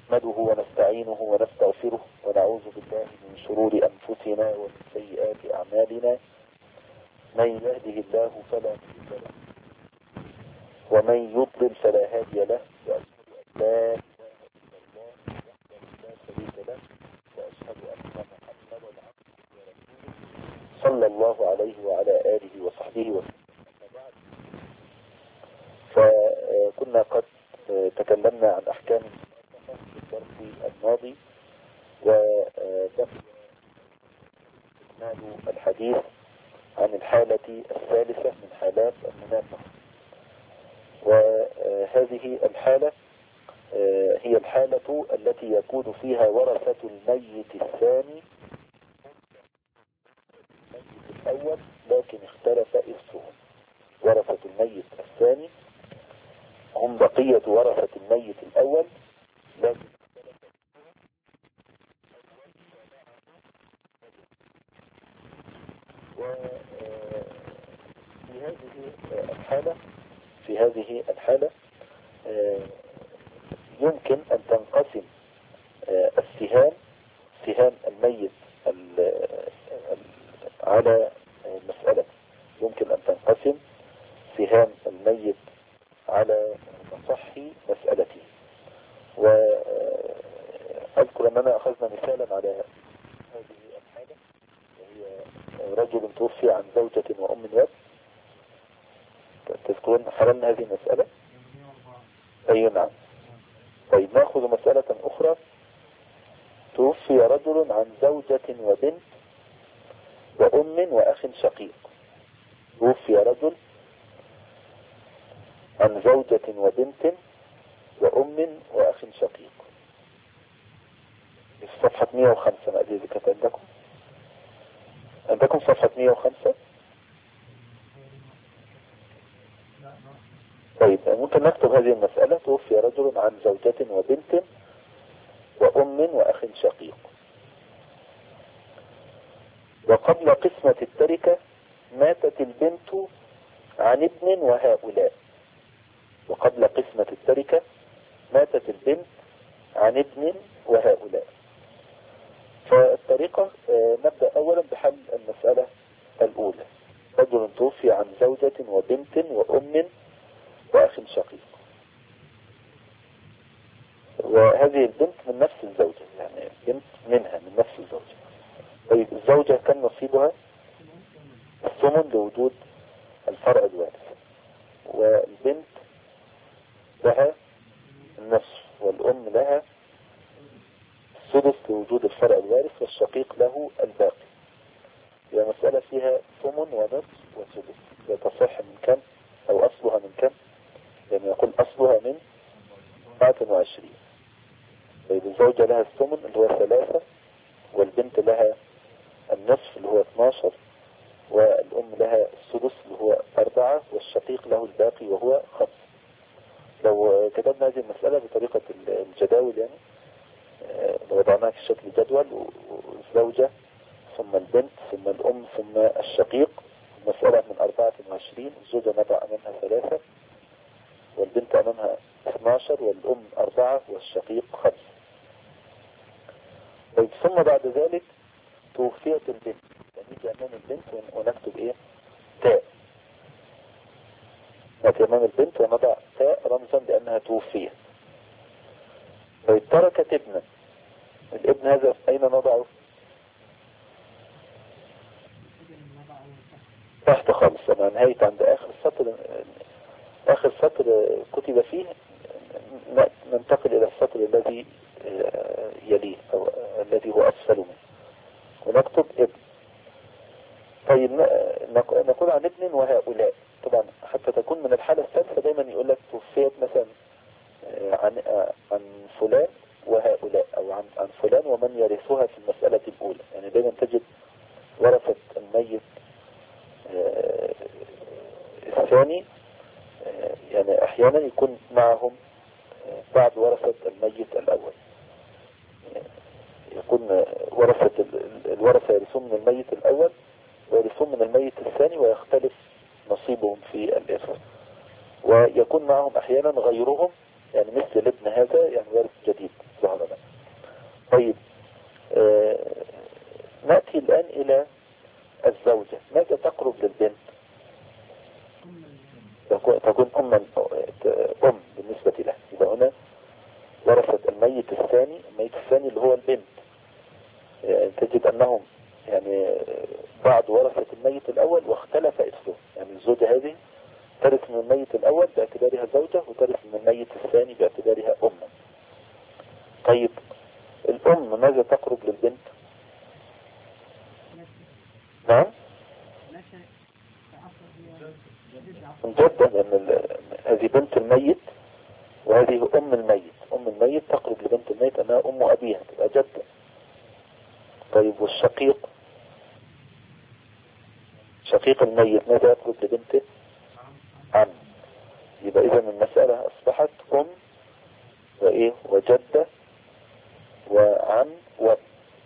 نحمده ونستعينه ونستغفره ونعوذ بالله من شرور أنفسنا ومن سيئات أعمالنا. من يهده الله فلا مضل له ومن يضلل فلا هادي له، وأشهد أن لا إله إلا الله وحده لا شريك له، وأشهد أن محمدا عبده ورسوله صلى الله عليه وعلى آله وصحبه وسلم. فكنا قد تكلمنا عن أحكام في الدرس الماضي، وبقي إكمال الحديث عن الحالة الثالثة من حالات المنافقة. وهذه الحالة هي الحالة التي يكون فيها ورثة الميت الثاني الميت الأول، لكن اختلف إرثهم. ورثة الميت الثاني هم بقية ورثة الميت الأول، لكن في هذه الحالة يمكن أن تنقسم سهام الميت على مسألة. يمكن أن تنقسم سهام الميت على مصحي مسألته. وأذكر أننا أخذنا مثالا على هذه الحالة، وهي رجل توفي عن زوجة وأم ولد. تذكرون حللنا هذه المسألة؟ أي نعم. طيب نأخذ مسألة أخرى. توفي رجل عن زوجة وبنت وأم وأخ شقيق. توفي رجل عن زوجة وبنت وأم وأخ شقيق. في صفحة 105. ما أدري إذا كانت عندكم صفحة 105. طيب ممكن نكتب هذه المسألة. توفي رجل عن زوجة وبنت وأم وأخ شقيق، وقبل قسمة التركة ماتت البنت عن ابن وهؤلاء. وقبل قسمة التركة ماتت البنت عن ابن وهؤلاء. فالطريقة نبدأ أولا بحل المسألة الأولى. رجل توفي عن زوجة وبنت وأم وأخ شقيق، وهذه البنت من نفس الزوجة، يعني بنت منها من نفس الزوجة. طيب الزوجة كان نصيبها الثمن لوجود الفرع الوارث، والبنت لها النصف، والأم لها السدس لوجود الفرع الوارث، والشقيق له الباقي. هي مسألة فيها ثمن ونصف وسدس. تصح من كم أو أصلها من كم؟ يعني يقول أصلها من 24. طيب الزوجة لها الثمن اللي هو 3، والبنت لها النصف اللي هو 12، والأم لها السدس اللي هو 4، والشقيق له الباقي وهو 5. لو كتبنا هذه المسألة بطريقة الجداول، يعني لو وضعناها في شكل جدول، والزوجة ثم البنت ثم الأم ثم الشقيق، المسألة من 24. الزوجة نضع أمامها 3، والبنت أمامها 12، والأم 4، والشقيق 5. طيب ثم بعد ذلك توفيت البنت، نيجي أمام البنت ونكتب إيه؟ تاء. نأتي أمام البنت ونضع تاء رمزا لأنها توفيت. طيب تركت ابنا. الابن هذا أين نضعه؟ تحت خالص. أنا نهيت عند آخر السطر. آخر سطر كتب فيه ننتقل إلى السطر الذي يليه أو الذي هو أسفل منه، ونكتب ابن. طيب نقول عن ابن وهؤلاء. طبعا حتى تكون من الحالة الثالثة دايما يقول لك توفيت مثلا عن فلان وهؤلاء، أو عن فلان ومن يرثها في المسألة الأولى. يعني دايما تجد ورثة الميت الثاني يعني أحيانا يكون معهم بعض ورثة الميت الأول. يكون الورثة يرثون من الميت الأول ويرثون من الميت الثاني، ويختلف نصيبهم في الإرث. ويكون معهم أحيانا غيرهم، يعني مثل الابن هذا يعني وارث جديد ظهر له. إلى الزوجة ماذا تقرب للبنت؟ تكون أم بالنسبة لها. يبقى هنا ورثت الميت الثاني اللي هو البنت. يعني تجد أنهم يعني بعض ورثة الميت الأول واختلف إرثه. يعني الزوجة هذه ترث من الميت الأول باعتبارها زوجة، وترث من الميت الثاني باعتبارها أما. طيب الأم ماذا تقرب للبنت؟ نعم جدا، لأن هذه بنت الميت وهذه أم الميت. أم الميت تقرب لبنت الميت أنها أم أبيها، تبقى جدة. طيب والشقيق، شقيق الميت ماذا يقرب لبنته؟ عم. يبقى إذا المسألة أصبحت أم وإيه وجدة وعم واب.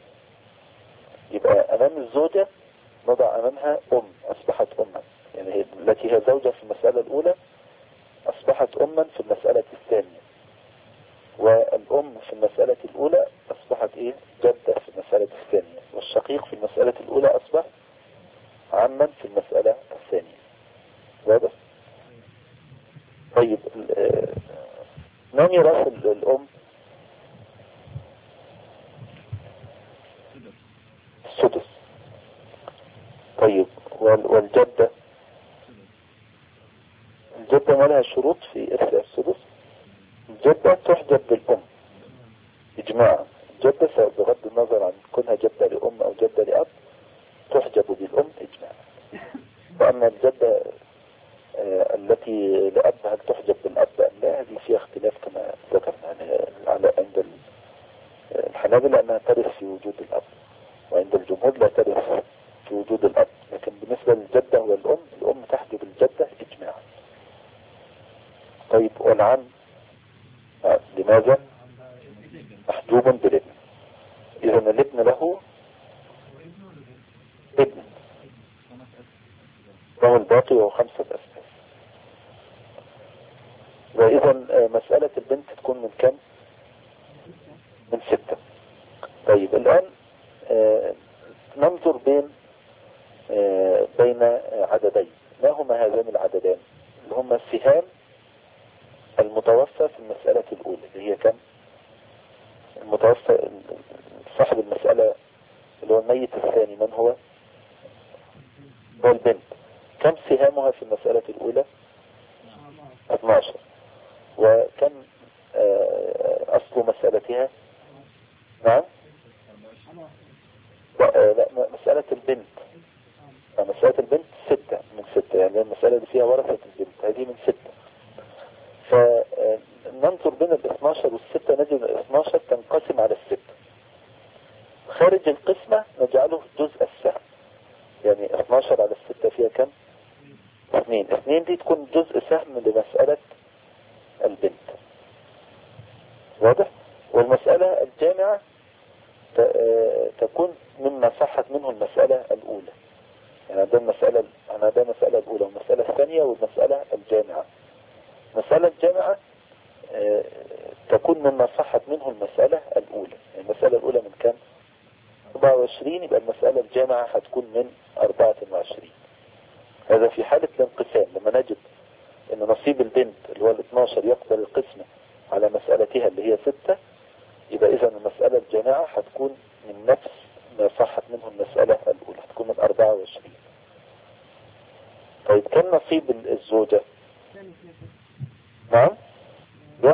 يبقى أمام الزوجة نضع أمامها أم، أصبحت أما. يعني التي هي زوجة في المسألة الأولى أصبحت أما في المسألة الثانية، والأم في المسألة الأولى أصبحت إيه جدة في المسألة الثانية، والشقيق في المسألة الأولى أصبح عما في المسألة الثانية. واضح؟ طيب ما ميراث الأم؟ السدس. طيب والجدة؟ الجدة ما لها شروط في إرث السدس؟ الجدة تحجب بالأم إجماعا. الجدة بغض النظر عن كونها جدة لأم أو جدة لأب تحجب بالأم إجماعا. وأما الجدة التي لأب هل تحجب بالأب أم لا، هذه فيها اختلاف كما ذكرنا على عند الحنابلة أنها ترث في وجود الأب، وعند الجمهور لا ترث في وجود الأب. لكن بالنسبة للجدة والأم، الأم تحجب الجدة إجماعا. طيب والعم لماذا؟ محجوب بالابن. إذا الابن له ابن وهو الباقي وهو 5 أساس. وإذا مسألة البنت تكون من كم؟ من 6. طيب الآن ننظر بين عددين. ما هما هذان العددان؟ اللي هما السهام المتوفى في المسألة الأولى اللي هي كم؟ المتوفى صاحب المسألة اللي هو الميت الثاني من هو؟ هو البنت. كم سهامها في المسألة الأولى؟ 12. وكم أصل مسألتها؟ نعم؟ لا مسألة البنت. مسألة البنت 6 من 6. يعني المسألة اللي فيها ورثة البنت هذه من 6. فننظر بين 12 وال6 نجد 12 تنقسم على 6. خارج القسمة نجعله جزء السهم. يعني 12 على 6 فيها كم؟ 2. 2 دي تكون جزء سهم لمسألة البنت. واضح؟ والمسألة الجامعة تكون مما صحت منه المسألة الأولى. يعني عندنا المسألة الأولى والمسألة الثانية والمسألة الجامعة. المسألة الجامعة تكون مما صحت منه المسألة الأولى. يعني المسألة الأولى من كم؟ 24. يبقى المسألة الجامعة هتكون من 24. هذا في حالة الانقسام، لما نجد ان نصيب البنت اللي هو 12 يقبل القسمة على مسألتها اللي هي 6، يبقى اذا المسألة الجامعة هتكون من نفس ما صحت منه المسألة الأولى، هتكون من 24. طيب كم نصيب الزوجة؟ نعم؟ ده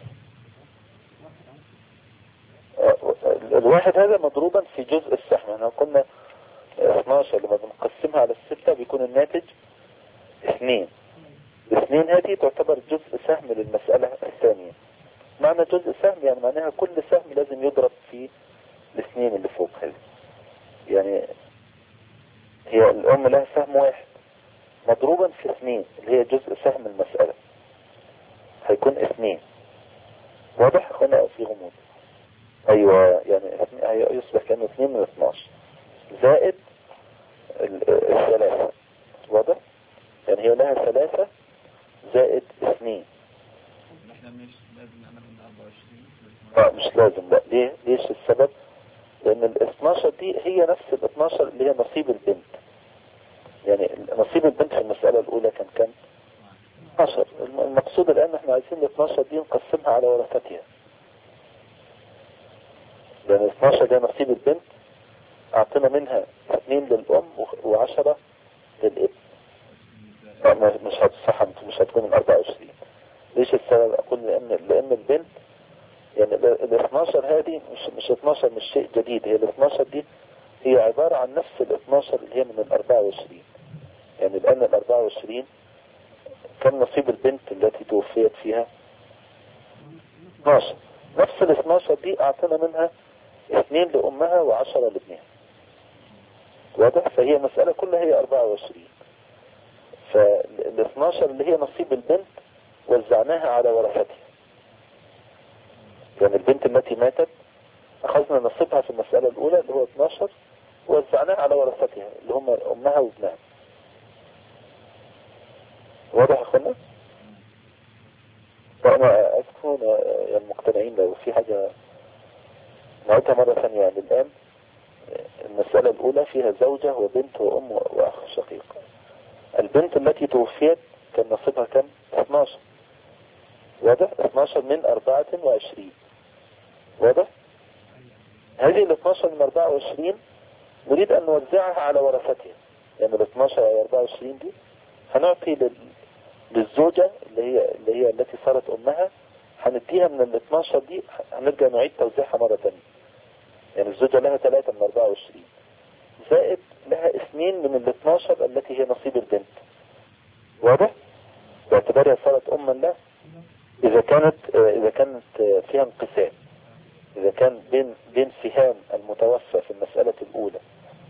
الواحد هذا مضروبا في جزء السهم. احنا قلنا 12 لما بنقسمها على 6 بيكون الناتج 2. 2 هذه تعتبر جزء سهم للمسألة الثانية. معنى جزء سهم يعني معناها كل سهم لازم يضرب في 2 اللي فوق هذه. يعني هي الأم لها سهم واحد مضروبا في 2 اللي هي جزء سهم المسألة، هيكون 2. واضح؟ هنا في غموض. ايوه، يعني يصبح كأنه 2 من 12 زائد 3. واضح؟ يعني هي لها 3 زائد 2. احنا مش لازم نعمل من 24. لا مش لازم. لا ليه؟ ليش السبب؟ لأن ال 12 دي هي نفس ال 12 اللي هي نصيب البنت. يعني نصيب البنت في المسألة الأولى كان كام؟ 12. المقصود الآن احنا عايزين ال 12 دي نقسمها على ورثتها، لأن ال 12 ده نصيب البنت، أعطينا منها 2 للأم و10 للابن. مش هتصح، مش هتكون من 24. ليش السبب؟ أقول لأن البنت يعني ال 12 هذه مش 12 مش شيء جديد، هي ال 12 دي هي عبارة عن نفس ال 12 اللي هي من ال 24. يعني الآن ال 24 كم نصيب البنت التي توفيت فيها؟ 12. نفس ال 12 دي أعطينا منها 2 لأمها و10 لابنها. واضح؟ فهي مسألة كلها هي 24. فال 12 اللي هي نصيب البنت وزعناها على ورثتها. يعني البنت التي ماتت أخذنا نصيبها في المسألة الأولى اللي هو 12 ووزعناها على ورثتها اللي هم أمها وابنها. واضح يا أخوانا؟ وأنا أذكر المقتنعين لو في حاجة نعيدها مرة ثانية. يعني الآن المسألة الأولى فيها زوجة وبنت وأم وأخ شقيق. البنت التي توفيت كان نصيبها كم؟ 12. واضح؟ 12 من 24. واضح؟ هذه ال 12 من 24 نريد أن نوزعها على ورثتها. يعني ال 12 على 24 دي هنعطي للزوجة اللي هي التي صارت أمها، هنديها من ال 12 دي، هنرجع نعيد توزيعها مرة ثانية. يعني الزوجة لها 3 من 24 زائد لها 2 من ال 12 التي هي نصيب البنت. واضح؟ باعتبارها صارت أما له. إذا كانت فيها انقسام، إذا كان بين سهام المتوفى في المسألة الأولى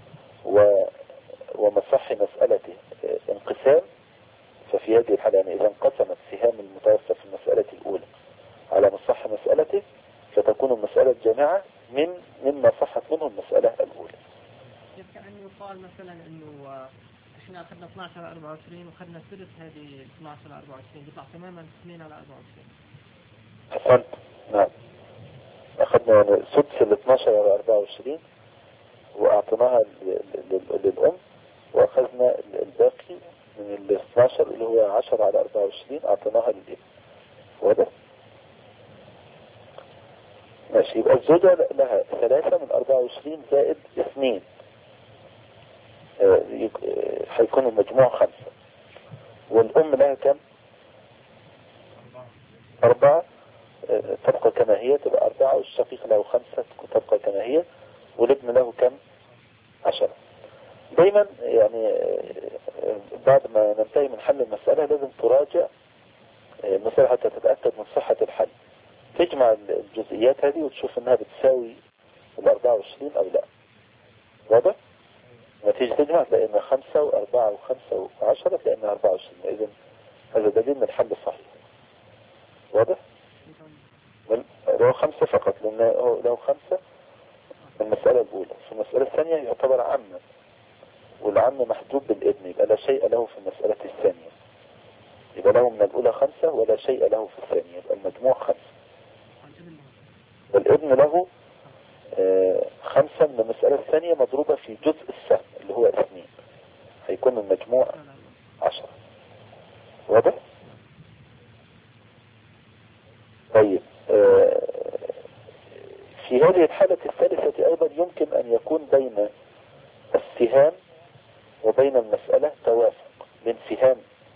ومصح مسألته انقسام، ففي هذه الحالة يعني إذا انقسمت سهام المتوفى في المسألة الأولى على مصح مسألته فتكون المسألة الجامعة مما صحت منه المسألة الأولى. كأنه يقال مثلا إنه إحنا أخذنا 12 على 24 وأخذنا ثلث هذه 12 على 24 يطلع تماما 2 على 24. حسنت. نعم، أخذنا يعني سدس ال 12 على 24 وأعطيناها للأم، وأخذنا الباقي من ال 12 اللي هو 10 على 24 أعطيناها للابن. واضح؟ ماشي. يبقى الزوجة لها 3 من 24 زائد 2، هيكون المجموع 5. والأم لها كم؟ 4 تبقى كما هي، تبقى 4، والشقيق له 5 تبقى كما هي، والابن له كم؟ 10. دايما يعني بعد ما ننتهي من حل المسألة لازم تراجع المسألة حتى تتأكد من صحة الحل. تجمع الجزئيات هذه وتشوف انها بتساوي ال 24 او لا. واضح؟ نتيجة تجمع تلاقي انها 5 و4 و5 و10 تلاقي انها 24. اذا هذا دليل ان الحل صحيح. واضح؟ لو 5 فقط، لأنه لو 5 في المسألة الأولى. في المسألة الثانية يعتبر عما، والعم محجوب بالابن، يبقى لا شيء له في المسألة الثانية. يبقى له من الأولى 5 ولا شيء له في الثانية، يبقى المجموع 5. والابن له 5 من المسألة الثانية مضروبة في جزء السهم اللي هو 2، هيكون المجموع 10. واضح؟ طيب في هذه الحالة الثالثة أيضا يمكن أن يكون بين السهام وبين المسألة توافق، بين سهام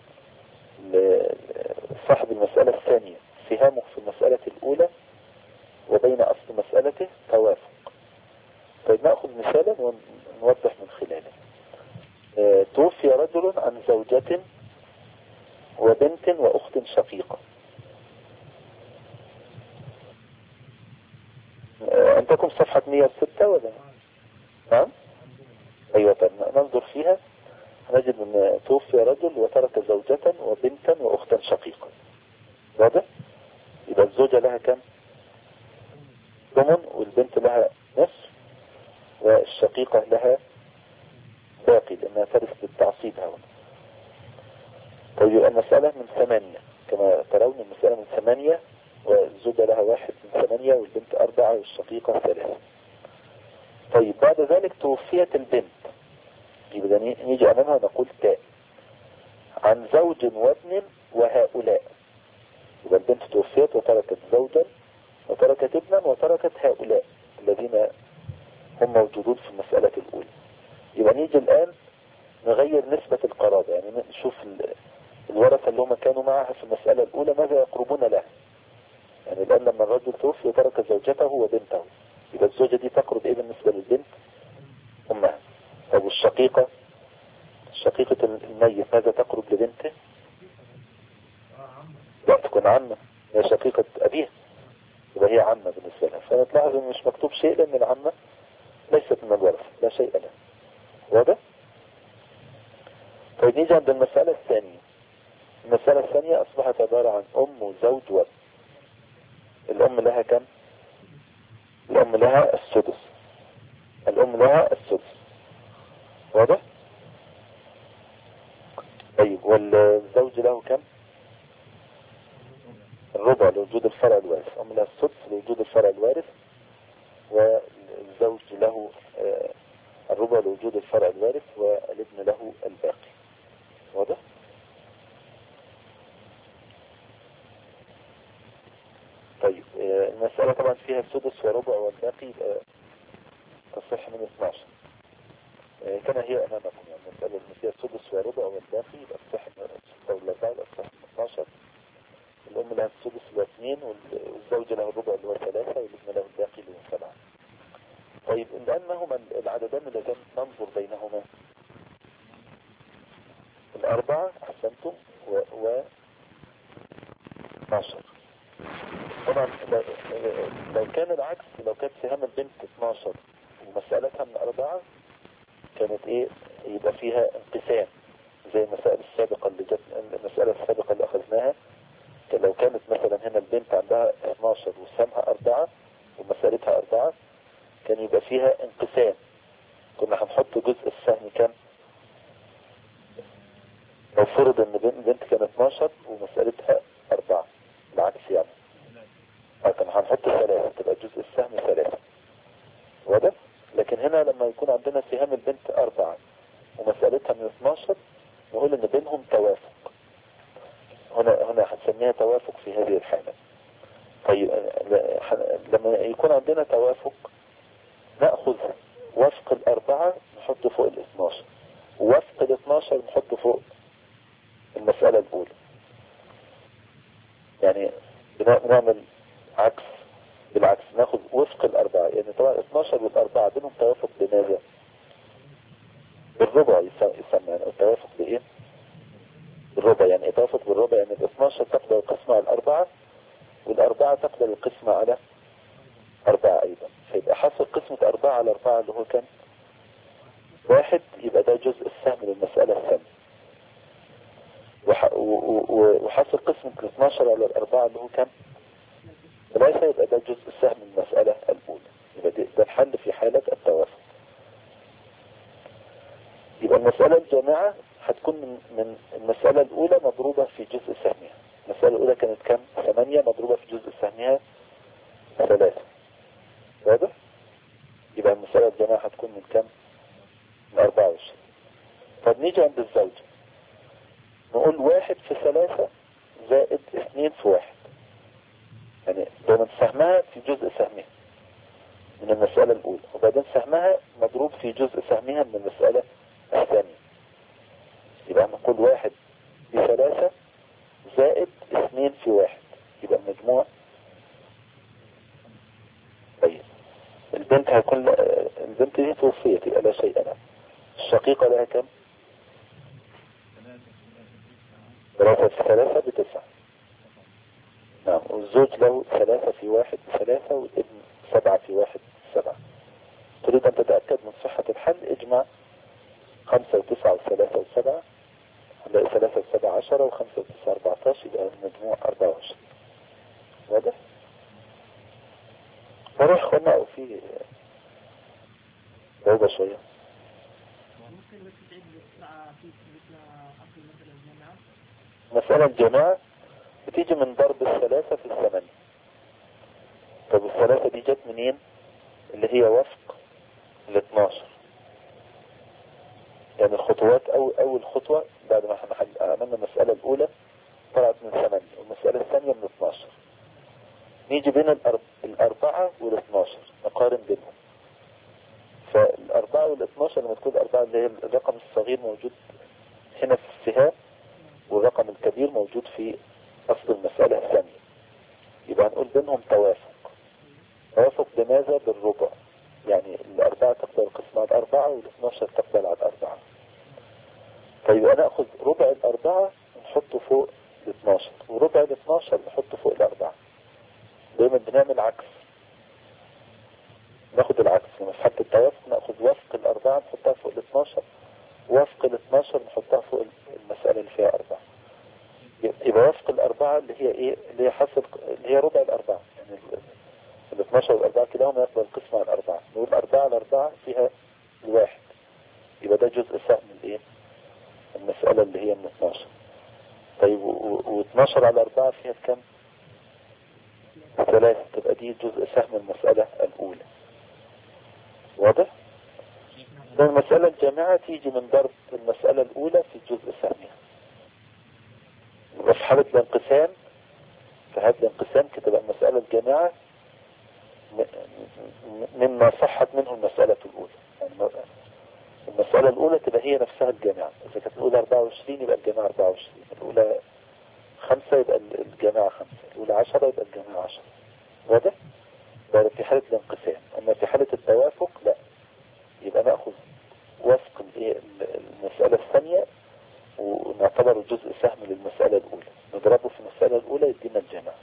صاحب المسألة الثانية سهامه في المسألة الأولى وبين أصل مسألته توافق. طيب نأخذ مثالا ونوضح من خلاله. توفي رجل عن زوجة وبنت وأخت شقيقة. عندكم صفحة 106 ولا؟ نعم؟ أيوة. طيب ننظر فيها نجد أن توفي رجل وترك زوجة وبنتا وأختا شقيقة. واضح؟ يبقى الزوجة لها كم؟ ثمن، والبنت لها نصف، والشقيقة لها باقي لأنها ترث بالتعصيب هون. طيب يبقى المسألة من 8 كما ترون، المسألة من 8 والزوجة لها 1 من 8 والبنت 4 والشقيقة 3. طيب بعد ذلك توفيت البنت، يبقى نيجي أمامها نقول تاء عن زوج وابن وهؤلاء. يبقى البنت توفيت وتركت زوجا وتركت ابنا وتركت هؤلاء الذين هم موجودون في المسألة الأولى. يبقى نيجي الآن نغير نسبة القرابة، يعني نشوف الورثة اللي هم كانوا معها في المسألة الأولى ماذا يقربون لها. يعني الآن لما الرجل توفي وترك زوجته وبنته، يبقى الزوجة دي تقرب ايه بالنسبة للبنت؟ أمها. طب والشقيقة، شقيقة الميت ماذا تقرب لبنته؟ لا تكون عمة، هي شقيقة أبيها، يبقى هي عمة بالنسبة لها. فنتلاحظ ان مش مكتوب شيء لأن العمة ليست من الورث، لا شيء لها. واضح؟ طيب نيجي عند المسألة الثانية. المسألة الثانية أصبحت عبارة عن أم وزوج وابن. الأم لها كم؟ الأم لها السدس. الأم لها السدس. واضح؟ طيب والزوج له كم؟ الربع لوجود الفرع الوارث. أم لها السدس لوجود الفرع الوارث، والزوج له الربع لوجود الفرع الوارث، والابن له الباقي. واضح؟ طيب المسألة طبعا فيها السدس وربع والباقي، يبقى تصح من 12 كما هي أمامكم. يعني المسألة اللي فيها السدس وربع والباقي يبقى تصح من 6 والأربعة، يبقى تصح من 12. الأم لها السدس اللي هو 2، والزوج له الربع اللي هو 3، والابن له الباقي اللي هو 7. طيب الآن ما هما العددان اللذان ننظر بينهما؟ الأربعة أحسنتم و 12. طبعا لو كان العكس، لو كانت سهام البنت 12 ومسألتها من 4 كانت ايه؟ يبقى فيها انقسام زي المسائل السابقة اللي جت. المسألة السابقة اللي أخذناها لو كانت مثلا هنا البنت عندها 12 وسهامها 4 ومسألتها 4 كان يبقى فيها انقسام. كنا هنحط جزء السهم كم؟ لو فرض ان البنت كانت 12 ومسألتها 4 العكس يعني كان هنحط 3 تبقى جزء السهم 3. واضح؟ لكن هنا لما يكون عندنا سهام البنت 4 ومسألتها من 12 نقول ان بينهم توافق. هنا هنسميها توافق في هذه الحالة. طيب لما يكون عندنا توافق نأخذ وفق 4 نحط فوق 12، ووفق 12 نحط فوق المسألة الأولى. يعني بنعمل عكس، بالعكس ناخذ وفق 4. يعني طبعا 12 وال4 بينهم توافق بماذا؟ بالربع يسمى. يعني التوافق بإيه؟ بالربع. يعني توافق بالربع، يعني 12 تقدر القسمة على 4 وال4 تقدر القسمة على 4 أيضا. فيبقى حاصل قسمة 4 على 4 اللي هو كان 1، يبقى ده جزء السهم للمسألة الثانية. وحاصل قسمة 12 على 4 اللي هو كان 3، يبقى ده جزء السهم للمسألة الأولى. يبقى ده الحل في حالة التوافق. يبقى المسألة الجامعة هتكون من المسألة الأولى مضروبة في جزء سهمها. المسألة الأولى كانت كم؟ 8 مضروبة في جزء سهمها 3. واضح؟ يبقى المسألة الجامعة هتكون من كم؟ من 24. طب نيجي عند الزوج نقول 1 في 3 زائد 2 في 1. يعني دايما سهمها في جزء سهمها من المسألة الأولى، وبعدين سهمها مضروب في جزء سهمها من المسألة الثانية. يبقى نقول 1 في 3 زائد 2 في 1، يبقى المجموع. طيب البنت هيكون البنت دي توفيت يبقى لا شيء لها. الشقيقة لها كم؟ 3 في 3 ب9. نعم. والزوج له 3 في 1 ب3، والابن 7 في 1 ب7. تريد أن تتأكد من صحة الحل؟ اجمع 5 و9 و3 و7، هنلاقي 3 و7 10 و5 و9 14، يبقى المجموع 24. واضح؟ نروح خلنا أو في صعوبة شوية. ممكن بس تعيد في أصل مثلا الجامعة. مسألة الجماعة بتيجي من ضرب 3 في 8. طب 3 دي جت منين؟ اللي هي وفق ال 12. يعني الخطوات أول خطوة بعد ما احنا عملنا المسألة الأولى طلعت من 8 والمسألة الثانية من 12. نيجي بين الأربعة وال 12 نقارن بينهم. فالأربعة وال 12 لما تكون الأربعة اللي هي الرقم الصغير موجود هنا في السهام والرقم الكبير موجود في أصل المسألة الثانية، يبقى هنقول بينهم توافق. توافق بماذا؟ بالربع. يعني الأربعة تقبل القسمة على الأربعة وال 12 تقبل على الأربعة. طيب أنا أخذ ربع الأربعة نحطه فوق ال 12 وربع ال 12 نحطه فوق الأربعة. دايما بنعمل عكس، ناخد العكس. لما في حالة التوافق ناخد وفق الأربعة نحطها فوق ال 12 وفق ال 12 نحطها فوق المسألة اللي فيها 4. يبقى وفق الأربعة اللي هي إيه؟ اللي هي حصل اللي هي ربع الأربعة. يعني ال 12 والأربعة كلاهما يقبل القسمة على الأربعة. نقول 4 على 4 فيها الواحد، يبقى ده جزء سهم الإيه؟ المسألة اللي هي من 12. طيب و12 على 4 فيها كم؟ 3. تبقى دي جزء سهم المسألة الأولى. واضح؟ ده المسألة الجامعة تيجي من ضرب المسألة الأولى في جزء سهمها. وفي حالة الانقسام كتبقى المسألة الجامعة مما صحت منه المسألة الأولى. يعني المسألة الأولى تبقى هي نفسها الجامعة. إذا كانت الأولى 24 يبقى الجامعة 24، الأولى 5 يبقى الجامعة 5، الأولى 10 يبقى الجامعة 10. واضح؟ ده في حالة الانقسام. أما في حالة التوافق لا، يبقى نأخذ وفق المسألة الثانية ونعتبر جزء سهم للمسألة الأولى نضربه في المسألة الأولى يدينا الجامعة.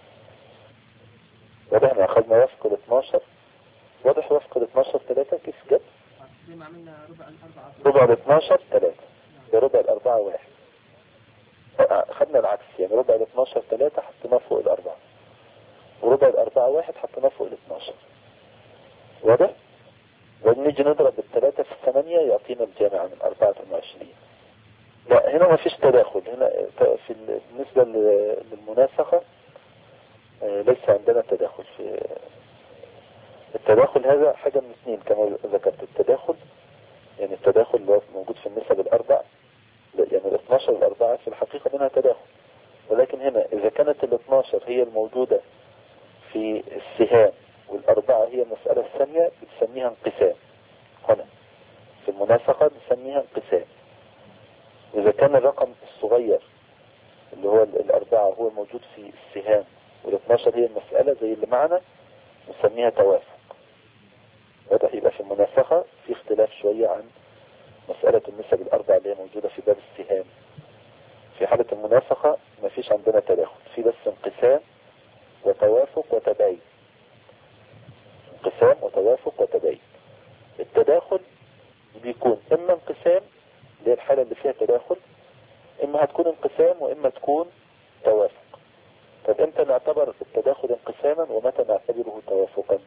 واضح؟ احنا أخذنا وفق ال 12. واضح؟ وفق ال 12 3 كيف جد؟ زي ما عملنا ربع ال 12 3 بربع الأربعة 1. أخذنا العكس، يعني ربع ال 12 3 حطيناه فوق الأربعة وربع الأربعة 1 حطيناه فوق ال 12. واضح؟ ونيجي نضرب ال3 في 8 يعطينا الجامعة من 24. لا هنا ما فيش تداخل. هنا بالنسبة للمناسخة ليس عندنا تداخل. في التداخل هذا حاجة من اثنين كما ذكرت. التداخل يعني التداخل اللي هو موجود في النسب الأربع، يعني ال 12 والأربعة في الحقيقة منها تداخل، ولكن هنا إذا كانت ال 12 هي الموجودة في السهام والأربعة هي المسألة الثانية بتسميها انقسام. هنا في المناسخة بنسميها انقسام. إذا كان الرقم الصغير اللي هو الأربعة هو موجود في السهام وال12 هي المسألة زي اللي معنا نسميها توافق. واضح؟ يبقى في المناسخة في اختلاف شوية عن مسألة النسب الأربعة اللي هي موجودة في باب السهام. في حالة المناسخة ما فيش عندنا تداخل، في بس انقسام وتوافق وتباين. انقسام وتوافق وتباين. التداخل بيكون إما انقسام اللي هي الحالة اللي فيها تداخل، إما هتكون انقسام وإما تكون توافق. طب امتى نعتبر التداخل انقساما ومتى نعتبره توافقا؟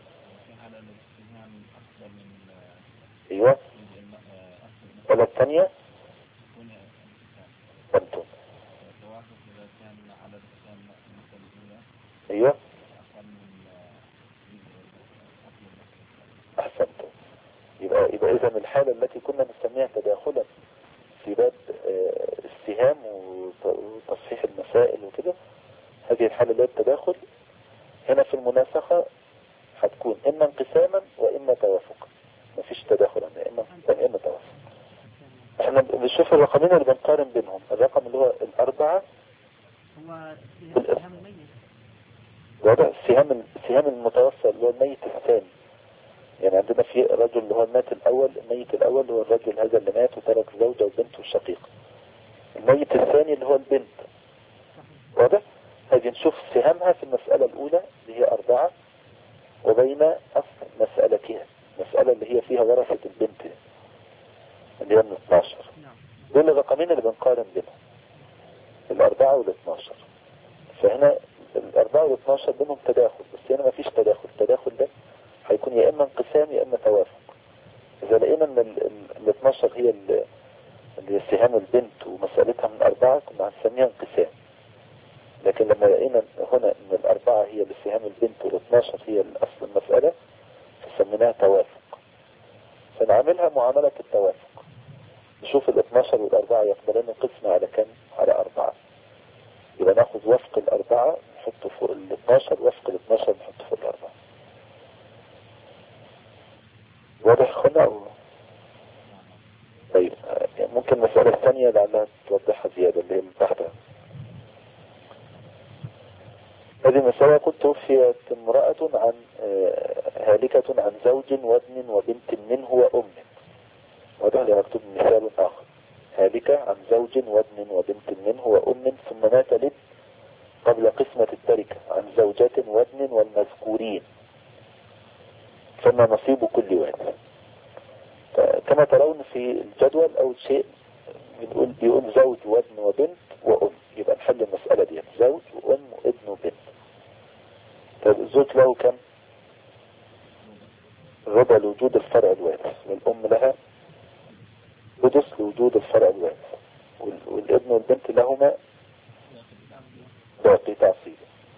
ايوه ولا الثانية انتم. ايوه احسنتم. يبقى اذا الحالة التي كنا نسميها تداخلا في باب السهام وتصحيح المسائل وكده، هذه الحالة اللي هي التداخل هنا في المناسخة هتكون اما انقساما واما توافقا. مفيش تداخل عندنا، اما انقسام اما توافق. احنا بنشوف الرقمين اللي بنقارن بينهم. الرقم اللي هو الأربعة هو السهام الميت. واضح؟ السهام المتوفى اللي هو الميت الثاني. يعني عندنا في رجل اللي هو الميت الأول اللي هو الرجل هذا اللي مات وترك زوجة وبنت وشقيق. الميت الثاني اللي هو البنت. واضح؟ هذه نشوف سهامها في المسألة الأولى اللي هي 4 وبين أصل مسألتها، المسألة اللي هي فيها ورثة البنت اللي هي من 12. دول الرقمين اللي بنقارن بينهم، الأربعة وال12. فهنا الأربعة وال12 بينهم تداخل، بس هنا ما فيش تداخل. التداخل ده هيكون يا إما انقسام يا إما توافق. إذا لقينا إن ال12 هي اللي هي سهام البنت ومسألتها من 4 كنا هنسميها انقسام. لكن لما لقينا هنا إن الأربعة هي اللي سهام البنت وال12 هي الأصل المسألة فسميناها توافق. بنعملها معاملة التوافق. نشوف ال 12 والأربعة يقبلان القسمة على كم؟ على 4. يبقى ناخذ وفق الأربعة نحطه فوق ال 12، وفق ال 12 نحطه فوق الأربعة. واضح خلنا؟ طيب ممكن المسألة الثانية لعلها توضحها زيادة اللي هي من تحتها. هذه المسألة قلت توفيت امرأة عن هالكة عن زوج وابن وبنت منه وأم. وده اللي مكتوب مثال آخر. هالكة عن زوج وابن وبنت منه وأم ثم مات الابن قبل قسمة التركة عن زوجة وابن والمذكورين فما نصيب كل واحد. كما ترون في الجدول أول شيء بيقول زوج وابن وبنت وأم، يبقى نحل المسألة دي زوج وأم وابن وبنت. طيب الزوج له كم؟ ربع لوجود الفرع الوارث، والأم لها سدس لوجود الفرع الوارث، والابن والبنت لهما باقي تعصيب.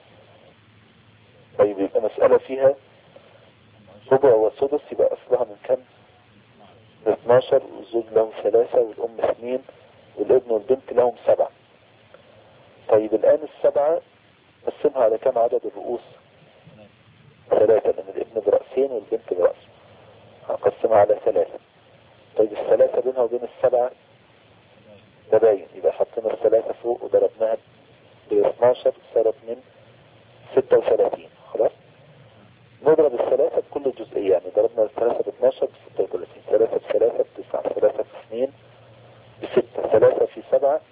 طيب يبقى مسألة فيها ربع وسدس، يبقى أصلها من كم؟ 12، والزوج له 3 والأم 2 والابن والبنت لهم 7. طيب الآن ال7 قسمها على كم عدد الرؤوس؟ 3، لأن الابن برأسين والبنت برأس، هنقسمها على 3. طيب ال3 بينها وبين ال7 تباين، يبقى حطينا ال3 فوق وضربناها ب12 صارت من 36. خلاص نضرب ال3 بكل جزئية، يعني ضربنا ال3 ب12 ب36، 3 ب3 ب9، 3 ب2 ب6، 3 في 7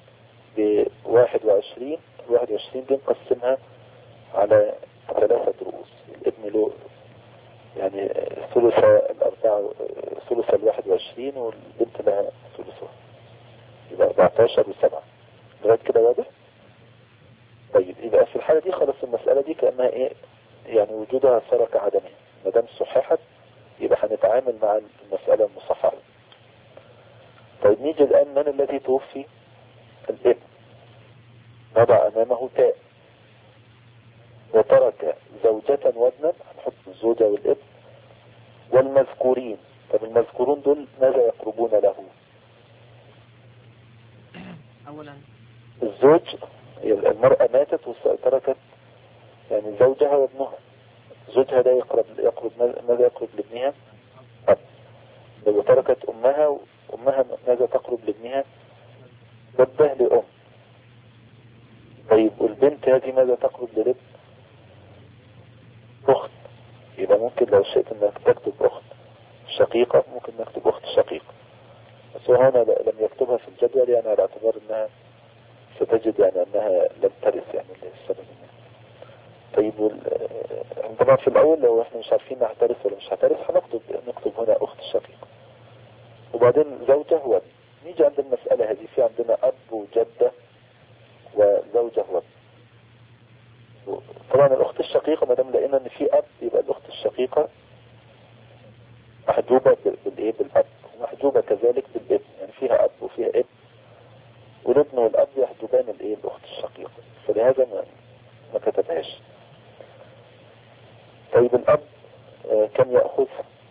ب21. ال21 دي نقسمها على 3 رؤوس. الابن له يعني ثلث الأربعة، ثلث 21، والبنت لها ثلثها، يبقى 14 و7. لغاية كده واضح؟ طيب يبقى في الحالة دي خلاص المسألة دي كأنها ايه؟ يعني وجودها صار كعدمها. ما دام صححت يبقى هنتعامل مع المسألة المصححة. طيب نيجي الآن من الذي توفي؟ الابن. نضع أمامه تاء وترك زوجة وابنا، هنحط الزوجة والابن والمذكورين. طب المذكورون دول ماذا يقربون له؟ أولا الزوج، المرأة ماتت وتركت يعني زوجها وابنها. زوجها ده يقرب ماذا يقرب لابنها؟ أب. لو تركت أمها، أمها ماذا تقرب لابنها؟ جدة لأم. طيب والبنت هذه ماذا تقرب للابن؟ أخت. يبقى ممكن لو شئت انك تكتب أخت شقيقة ممكن نكتب أخت شقيقة، بس هو هنا لم يكتبها في الجدول يعني على اعتبار انها ستجد يعني انها لم ترث يعني للسبب منها. طيب عندما في الاول لو احنا مش عارفين انها هترث ولا مش هترث نكتب هنا أخت شقيقة، وبعدين زوجة وابن. نيجي عند المسألة هذه، في عندنا أب وجدة وزوجة وابن. طبعا الأخت الشقيقة ما دام لقينا ان في أب يبقى الأخت الشقيقة محجوبة بالايه؟ بالأب، ومحجوبة كذلك بالابن، يعني فيها أب وفيها ابن، والابن والأب يحجبان الايه؟ الأخت الشقيقة، فلهذا ما كتبهاش. طيب الأب كم يأخذ؟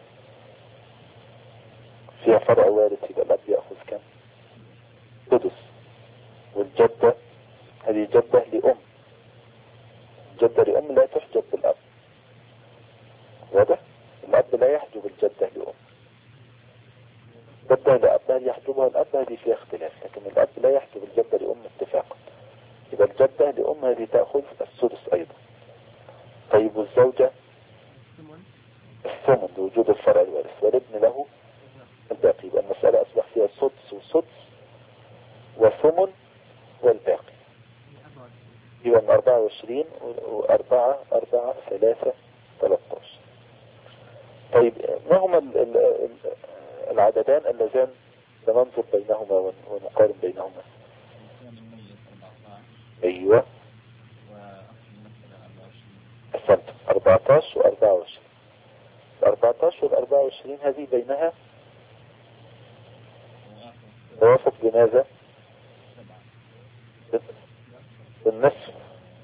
فيها فرع وارث، يبقى الأب يأخذ كم؟ سدس. والجدة هذه جدة لأم، جدة لأم لا تحجب بالأب. واضح؟ الأب لا يحجب الجدة لأم. جدة لأب هل يحجبها الأب؟ هذه فيها اختلاف، لكن الأب لا يحجب الجدة لأم اتفاقا. يبقى الجدة لأم هذه تأخذ السدس أيضا. طيب والزوجة؟ الثمن لوجود الفرع الوارث، والابن له الباقي. يبقى المسألة أصبح فيها سدس وسدس وثمن والباقي. يبقى من 24 و4 4 3 13. طيب ما هما العددان اللذان سننظر بينهما ونقارن بينهما؟ ايوه احسنت، 14 و24. 14 وال24 هذه بينها توافق بماذا؟ بالنصف.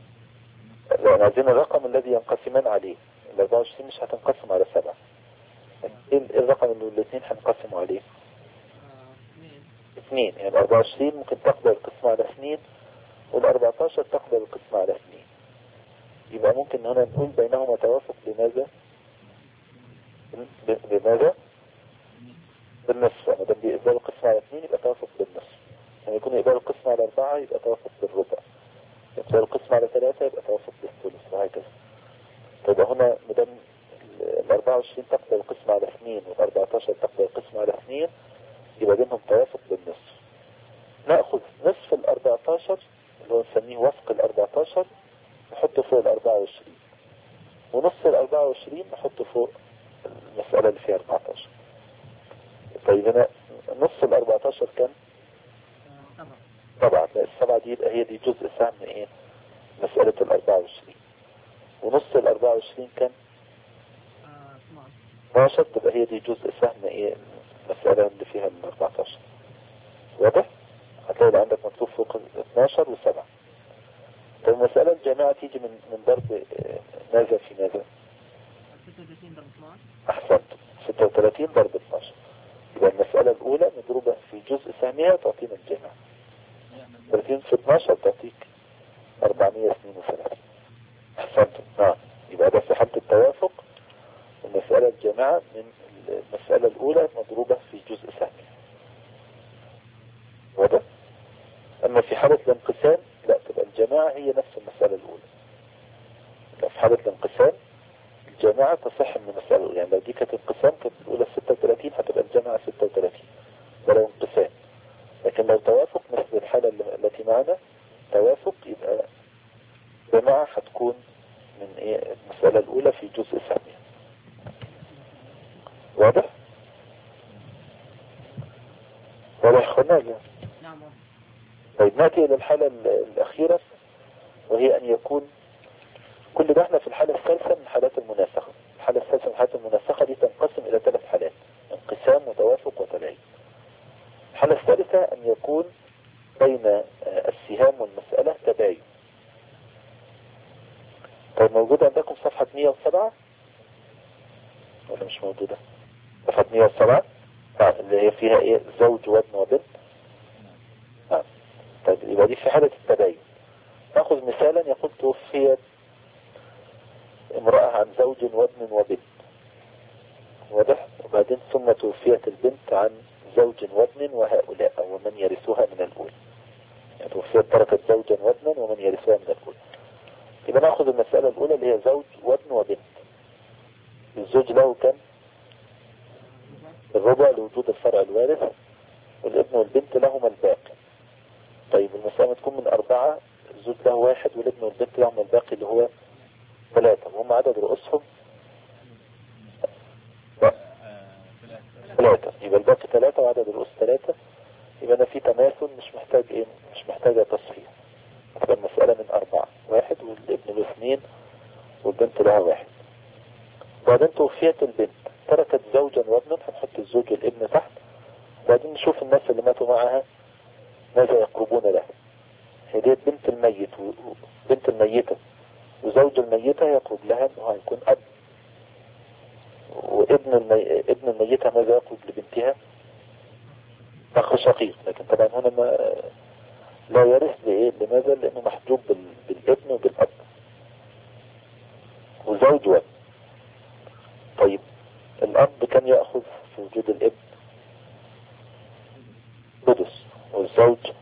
يعني عايزين الرقم الذي ينقسمان عليه. ال24 مش هتنقسم على 7، ايه الرقم اللي الاثنين هنقسموا عليه؟ 2. 2. يعني 24 ممكن تقبل القسم على 2 وال14 تقبل القسم على 2. يبقى ممكن هنا نقول بينهما توافق بماذا؟ بماذا؟ بالنصف. يعني ده بيقبل القسم على 2 يبقى توافق بالنصف. يعني يكون يقبل القسم على 4 يبقى توافق بالربع. يقبل القسم على 3 يبقى توافق بالثلث وهكذا. طيب هنا مدام ال 24 تقبل القسم على 2 وال14 تقبل القسم على 2 يبقى بينهم توافق بالنصف. نأخذ نصف ال 14 اللي هو نسميه وفق ال 14 نحطه فوق ال 24 ونص ال 24 نحطه فوق المسألة اللي فيها 14. طيب هنا نص ال 14 كم؟ 7. السبعة دي يبقى هي دي جزء سهم ايه؟ مسألة ال 24. ونص ال 24 كم؟ 12. تبقى هي دي جزء سهم ايه؟ المسألة اللي فيها ال 14. واضح؟ هتلاقي عندك مكتوب فوق 12 و7. طيب المسألة الجامعة تيجي من ضرب ماذا في ماذا؟ 36 ضرب 12. أحسنت. 36 ضرب 12. يبقى المسألة الأولى مضروبة في جزء سهمها تعطينا الجامعة. 30 في 12 تعطيك 432. أحسنت. نعم. يبقى ده في حالة التوافق المسألة الجامعة من المسألة الأولى مضروبة في جزء سهمها. واضح؟ أما في حالة الانقسام لا، تبقى الجماعة هي نفس المسألة الأولى. يبقى في حالة الانقسام الجماعة تصح من المسألة الأولى. يعني لو دي كانت انقسام كانت الأولى 36 هتبقى الجماعة 36. ده لو انقسام. لكن لو توافق مثل الحالة التي معنا توافق يبقى جماعة هتكون من ايه المسألة الأولى في جزء ثانية. واضح؟ واضح خلنا. نعم. طيب نأتي إلى الحالة الأخيرة وهي أن يكون كل ده احنا في الحالة الثالثة من حالات المناسخة. الحالة الثالثة من حالات المناسخة دي تنقسم إلى 3 حالات: انقسام وتوافق وتبعيد. الحالة الثالثة أن يكون بين السهام والمسألة تباين. طيب موجودة عندكم صفحة 107 ولا مش موجودة؟ صفحة 107 اللي هي فيها ايه؟ زوج وابن وبنت. طيب يبقى دي في حالة التباين. نأخذ مثالا يقول توفيت امرأة عن زوج وابن وبنت. واضح؟ وبعدين ثم توفيت البنت عن زوج وابن وهؤلاء أو من يرثوها من الأولى. يعني توفيت تركت زوجا وابنا ومن يرثوها من الأولى. يبقى نأخذ المسألة الأولى اللي هي زوج وابن وبنت. الزوج له كم؟ الربع لوجود الفرع الوارث، والابن والبنت لهما الباقي. طيب المسألة تكون من 4، الزوج له 1 والابن والبنت لهما الباقي اللي هو 3 وهم عدد رؤوسهم 3. يبقى الباقي 3 وعدد الرؤوس 3. يبقى أنا في تماثل مش محتاج ايه؟ مش محتاجة تصحيح. تبقى المسألة من 4، 1 والابن له 2 والبنت لها 1. بعدين توفيت البنت تركت زوجا وابنا، هنحط الزوج والابن تحت. بعدين نشوف الناس اللي ماتوا معها ماذا يقربون لها. هي دي بنت الميت وبنت الميتة وزوج الميتة يقرب لها انه هيكون اب. وابن ابن الميتة ماذا يقرب لبنتها؟ اخ شقيق. لكن طبعا هنا ما لا يرث لإيه؟ لماذا؟ لانه محجوب بالابن وبالاب. وزوج وابن. طيب الاب كان يأخذ في وجود الابن سدس والزوج